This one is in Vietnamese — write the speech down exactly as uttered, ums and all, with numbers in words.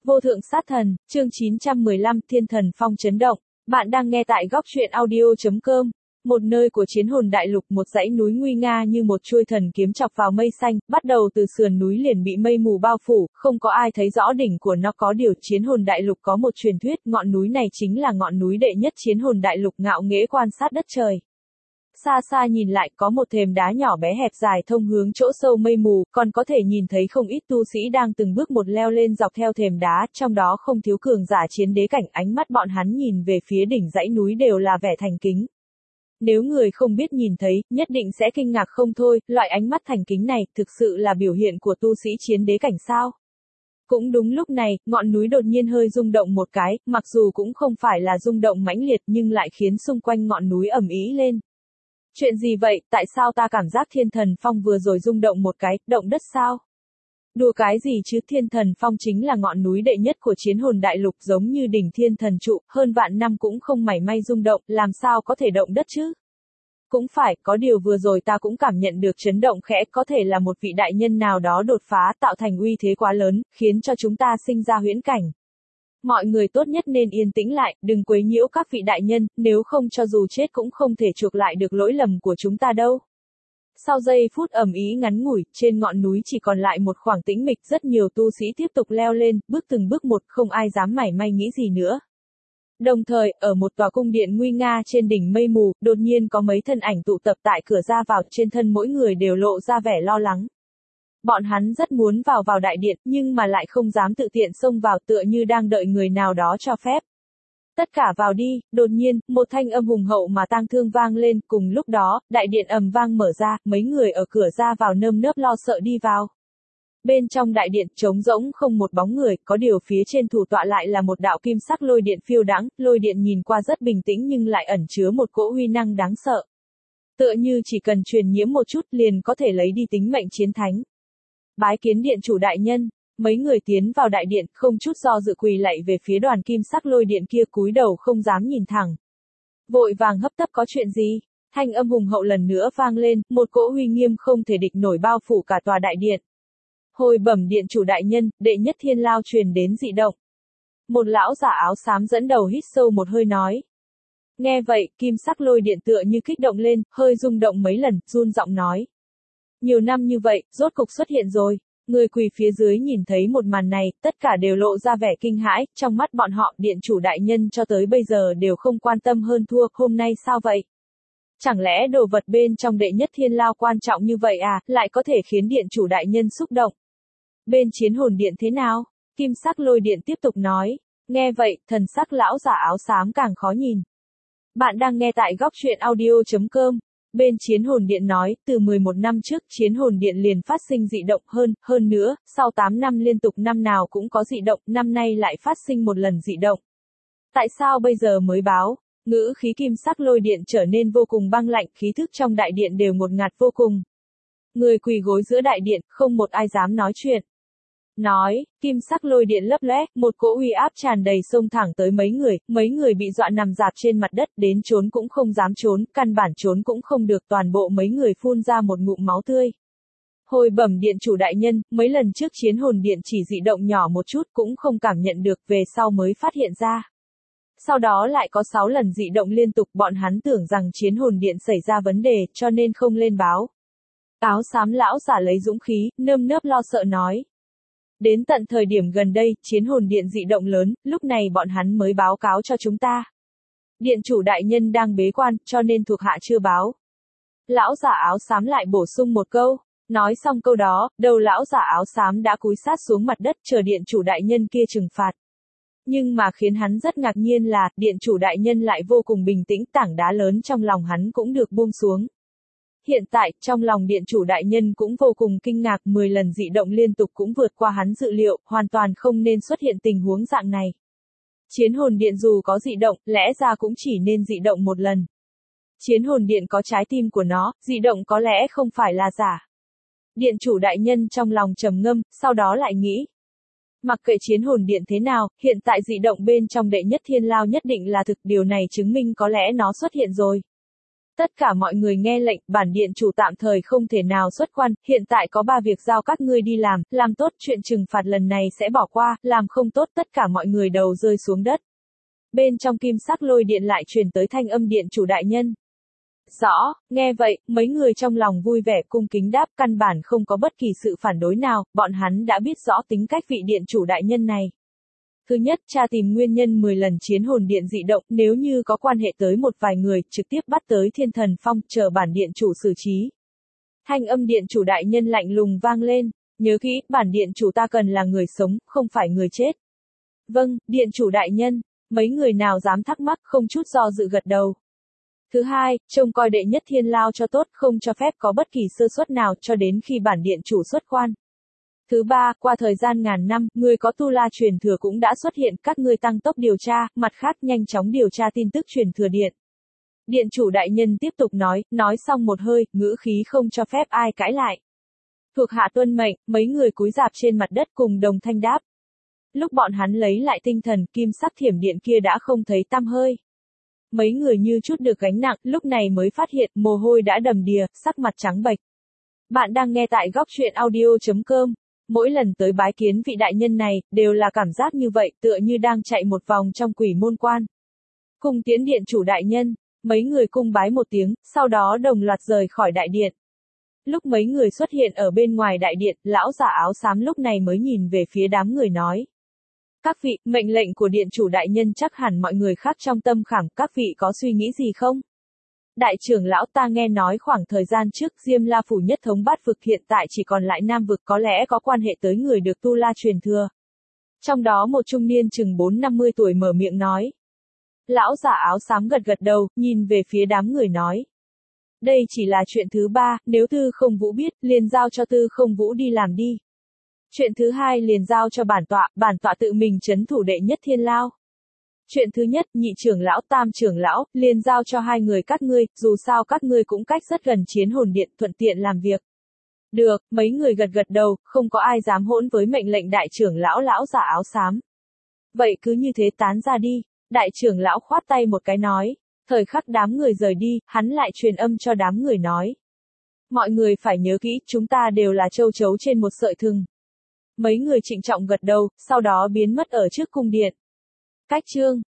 Vô thượng sát thần, chương chín trăm mười lăm, Thiên thần phong chấn động. Bạn đang nghe tại góc truyện audio chấm com. Một nơi của chiến hồn đại lục, một dãy núi nguy nga như một chuôi thần kiếm chọc vào mây xanh, bắt đầu từ sườn núi liền bị mây mù bao phủ, không có ai thấy rõ đỉnh của nó. Có điều chiến hồn đại lục có một truyền thuyết, ngọn núi này chính là ngọn núi đệ nhất chiến hồn đại lục, ngạo nghễ quan sát đất trời. Xa xa nhìn lại, có một thềm đá nhỏ bé hẹp dài thông hướng chỗ sâu mây mù, còn có thể nhìn thấy không ít tu sĩ đang từng bước một leo lên dọc theo thềm đá, trong đó không thiếu cường giả chiến đế cảnh. Ánh mắt bọn hắn nhìn về phía đỉnh dãy núi đều là vẻ thành kính. Nếu người không biết nhìn thấy, nhất định sẽ kinh ngạc không thôi, loại ánh mắt thành kính này, thực sự là biểu hiện của tu sĩ chiến đế cảnh sao? Cũng đúng lúc này, ngọn núi đột nhiên hơi rung động một cái, mặc dù cũng không phải là rung động mãnh liệt nhưng lại khiến xung quanh ngọn núi ầm ĩ lên. Chuyện gì vậy, tại sao ta cảm giác thiên thần phong vừa rồi rung động một cái, động đất sao? Đùa cái gì chứ, thiên thần phong chính là ngọn núi đệ nhất của chiến hồn đại lục, giống như đỉnh thiên thần trụ, hơn vạn năm cũng không mảy may rung động, làm sao có thể động đất chứ? Cũng phải, có điều vừa rồi ta cũng cảm nhận được chấn động khẽ, có thể là một vị đại nhân nào đó đột phá, tạo thành uy thế quá lớn, khiến cho chúng ta sinh ra huyễn cảnh. Mọi người tốt nhất nên yên tĩnh lại, đừng quấy nhiễu các vị đại nhân, nếu không cho dù chết cũng không thể chuộc lại được lỗi lầm của chúng ta đâu. Sau giây phút ầm ĩ ngắn ngủi, trên ngọn núi chỉ còn lại một khoảng tĩnh mịch, rất nhiều tu sĩ tiếp tục leo lên, bước từng bước một, không ai dám mảy may nghĩ gì nữa. Đồng thời, ở một tòa cung điện nguy nga trên đỉnh mây mù, đột nhiên có mấy thân ảnh tụ tập tại cửa ra vào, trên thân mỗi người đều lộ ra vẻ lo lắng. Bọn hắn rất muốn vào vào đại điện, nhưng mà lại không dám tự tiện xông vào, tựa như đang đợi người nào đó cho phép. Tất cả vào đi. Đột nhiên, một thanh âm hùng hậu mà tang thương vang lên, cùng lúc đó, đại điện ầm vang mở ra, mấy người ở cửa ra vào nơm nớp lo sợ đi vào. Bên trong đại điện, trống rỗng không một bóng người, có điều phía trên thủ tọa lại là một đạo kim sắc lôi điện phiêu đãng, lôi điện nhìn qua rất bình tĩnh nhưng lại ẩn chứa một cỗ uy năng đáng sợ. Tựa như chỉ cần truyền nhiễm một chút liền có thể lấy đi tính mệnh chiến thánh. Bái kiến điện chủ đại nhân. Mấy người tiến vào đại điện, không chút do dự quỳ lạy về phía đoàn kim sắc lôi điện kia, cúi đầu không dám nhìn thẳng. Vội vàng hấp tấp, có chuyện gì? Thanh âm hùng hậu lần nữa vang lên, một cỗ uy nghiêm không thể địch nổi bao phủ cả tòa đại điện. Hồi bẩm điện chủ đại nhân, đệ nhất thiên lao truyền đến dị động. Một lão giả áo xám dẫn đầu hít sâu một hơi nói. Nghe vậy, kim sắc lôi điện tựa như kích động lên, hơi rung động mấy lần, run giọng nói. Nhiều năm như vậy, rốt cục xuất hiện rồi. Người quỳ phía dưới nhìn thấy một màn này, tất cả đều lộ ra vẻ kinh hãi, trong mắt bọn họ, điện chủ đại nhân cho tới bây giờ đều không quan tâm hơn thua, hôm nay sao vậy? Chẳng lẽ đồ vật bên trong đệ nhất thiên lao quan trọng như vậy à, lại có thể khiến điện chủ đại nhân xúc động? Bên chiến hồn điện thế nào? Kim sắc lôi điện tiếp tục nói. Nghe vậy, thần sắc lão giả áo xám càng khó nhìn. Bạn đang nghe tại góc truyện audio chấm com. Bên chiến hồn điện nói, từ mười một năm trước, chiến hồn điện liền phát sinh dị động hơn, hơn nữa, sau tám năm liên tục năm nào cũng có dị động, năm nay lại phát sinh một lần dị động. Tại sao bây giờ mới báo? Ngữ khí kim sắc lôi điện trở nên vô cùng băng lạnh, khí thức trong đại điện đều ngột ngạt vô cùng. Người quỳ gối giữa đại điện, không một ai dám nói chuyện. Nói, kim sắc lôi điện lấp lóe, một cỗ uy áp tràn đầy xông thẳng tới mấy người, mấy người bị dọa nằm dạp trên mặt đất, đến trốn cũng không dám trốn, căn bản trốn cũng không được, toàn bộ mấy người phun ra một ngụm máu tươi. Hồi bẩm điện chủ đại nhân, mấy lần trước chiến hồn điện chỉ dị động nhỏ một chút cũng không cảm nhận được, về sau mới phát hiện ra. Sau đó lại có sáu lần dị động liên tục, bọn hắn tưởng rằng chiến hồn điện xảy ra vấn đề, cho nên không lên báo. Áo xám lão giả lấy dũng khí, nơm nớp lo sợ nói. Đến tận thời điểm gần đây, chiến hồn điện dị động lớn, lúc này bọn hắn mới báo cáo cho chúng ta. Điện chủ đại nhân đang bế quan, cho nên thuộc hạ chưa báo. Lão giả áo xám lại bổ sung một câu. Nói xong câu đó, đầu lão giả áo xám đã cúi sát xuống mặt đất chờ điện chủ đại nhân kia trừng phạt. Nhưng mà khiến hắn rất ngạc nhiên là, điện chủ đại nhân lại vô cùng bình tĩnh, tảng đá lớn trong lòng hắn cũng được buông xuống. Hiện tại, trong lòng điện chủ đại nhân cũng vô cùng kinh ngạc, mười lần dị động liên tục cũng vượt qua hắn dự liệu, hoàn toàn không nên xuất hiện tình huống dạng này. Chiến hồn điện dù có dị động, lẽ ra cũng chỉ nên dị động một lần. Chiến hồn điện có trái tim của nó, dị động có lẽ không phải là giả. Điện chủ đại nhân trong lòng trầm ngâm, sau đó lại nghĩ. Mặc kệ chiến hồn điện thế nào, hiện tại dị động bên trong đệ nhất thiên lao nhất định là thực, điều này chứng minh có lẽ nó xuất hiện rồi. Tất cả mọi người nghe lệnh, bản điện chủ tạm thời không thể nào xuất quan, hiện tại có ba việc giao các ngươi đi làm, làm tốt chuyện trừng phạt lần này sẽ bỏ qua, làm không tốt tất cả mọi người đầu rơi xuống đất. Bên trong kim sắc lôi điện lại truyền tới thanh âm điện chủ đại nhân. Rõ, nghe vậy, mấy người trong lòng vui vẻ cung kính đáp, căn bản không có bất kỳ sự phản đối nào, bọn hắn đã biết rõ tính cách vị điện chủ đại nhân này. Thứ nhất, tra tìm nguyên nhân mười lần chiến hồn điện dị động, nếu như có quan hệ tới một vài người, trực tiếp bắt tới Thiên Thần Phong, chờ bản điện chủ xử trí. Thanh âm điện chủ đại nhân lạnh lùng vang lên, nhớ kỹ, bản điện chủ ta cần là người sống, không phải người chết. Vâng, điện chủ đại nhân, mấy người nào dám thắc mắc, không chút do dự gật đầu. Thứ hai, trông coi đệ nhất thiên lao cho tốt, không cho phép có bất kỳ sơ suất nào cho đến khi bản điện chủ xuất quan. Thứ ba, qua thời gian ngàn năm, người có tu la truyền thừa cũng đã xuất hiện, các ngươi tăng tốc điều tra, mặt khác nhanh chóng điều tra tin tức truyền thừa điện. Điện chủ đại nhân tiếp tục nói, nói xong một hơi, ngữ khí không cho phép ai cãi lại. Thuộc hạ tuân mệnh, mấy người cúi rạp trên mặt đất cùng đồng thanh đáp. Lúc bọn hắn lấy lại tinh thần, kim sắc thiểm điện kia đã không thấy tăm hơi. Mấy người như chút được gánh nặng, lúc này mới phát hiện, mồ hôi đã đầm đìa, sắc mặt trắng bệch. Bạn đang nghe tại góc truyện audio chấm com. Mỗi lần tới bái kiến vị đại nhân này, đều là cảm giác như vậy, tựa như đang chạy một vòng trong quỷ môn quan. Cung tiến điện chủ đại nhân, mấy người cung bái một tiếng, sau đó đồng loạt rời khỏi đại điện. Lúc mấy người xuất hiện ở bên ngoài đại điện, lão giả áo xám lúc này mới nhìn về phía đám người nói. Các vị, mệnh lệnh của điện chủ đại nhân chắc hẳn mọi người khác trong tâm khảm, các vị có suy nghĩ gì không? Đại trưởng lão, ta nghe nói khoảng thời gian trước Diêm La phủ nhất thống bát vực hiện tại chỉ còn lại Nam vực, có lẽ có quan hệ tới người được tu la truyền thừa. Trong đó một trung niên chừng bốn năm mươi tuổi mở miệng nói. Lão giả áo xám gật gật đầu, nhìn về phía đám người nói. Đây chỉ là chuyện thứ ba, nếu Tư Không Vũ biết, liền giao cho Tư Không Vũ đi làm đi. Chuyện thứ hai liền giao cho bản tọa, bản tọa tự mình trấn thủ đệ nhất thiên lao. Chuyện thứ nhất, nhị trưởng lão, tam trưởng lão, liền giao cho hai người các ngươi, dù sao các ngươi cũng cách rất gần chiến hồn điện, thuận tiện làm việc. Được, mấy người gật gật đầu, không có ai dám hỗn với mệnh lệnh đại trưởng lão lão giả áo xám. Vậy cứ như thế tán ra đi, đại trưởng lão khoát tay một cái nói. Thời khắc đám người rời đi, hắn lại truyền âm cho đám người nói. Mọi người phải nhớ kỹ, chúng ta đều là châu chấu trên một sợi thừng. Mấy người trịnh trọng gật đầu, sau đó biến mất ở trước cung điện. Cách chương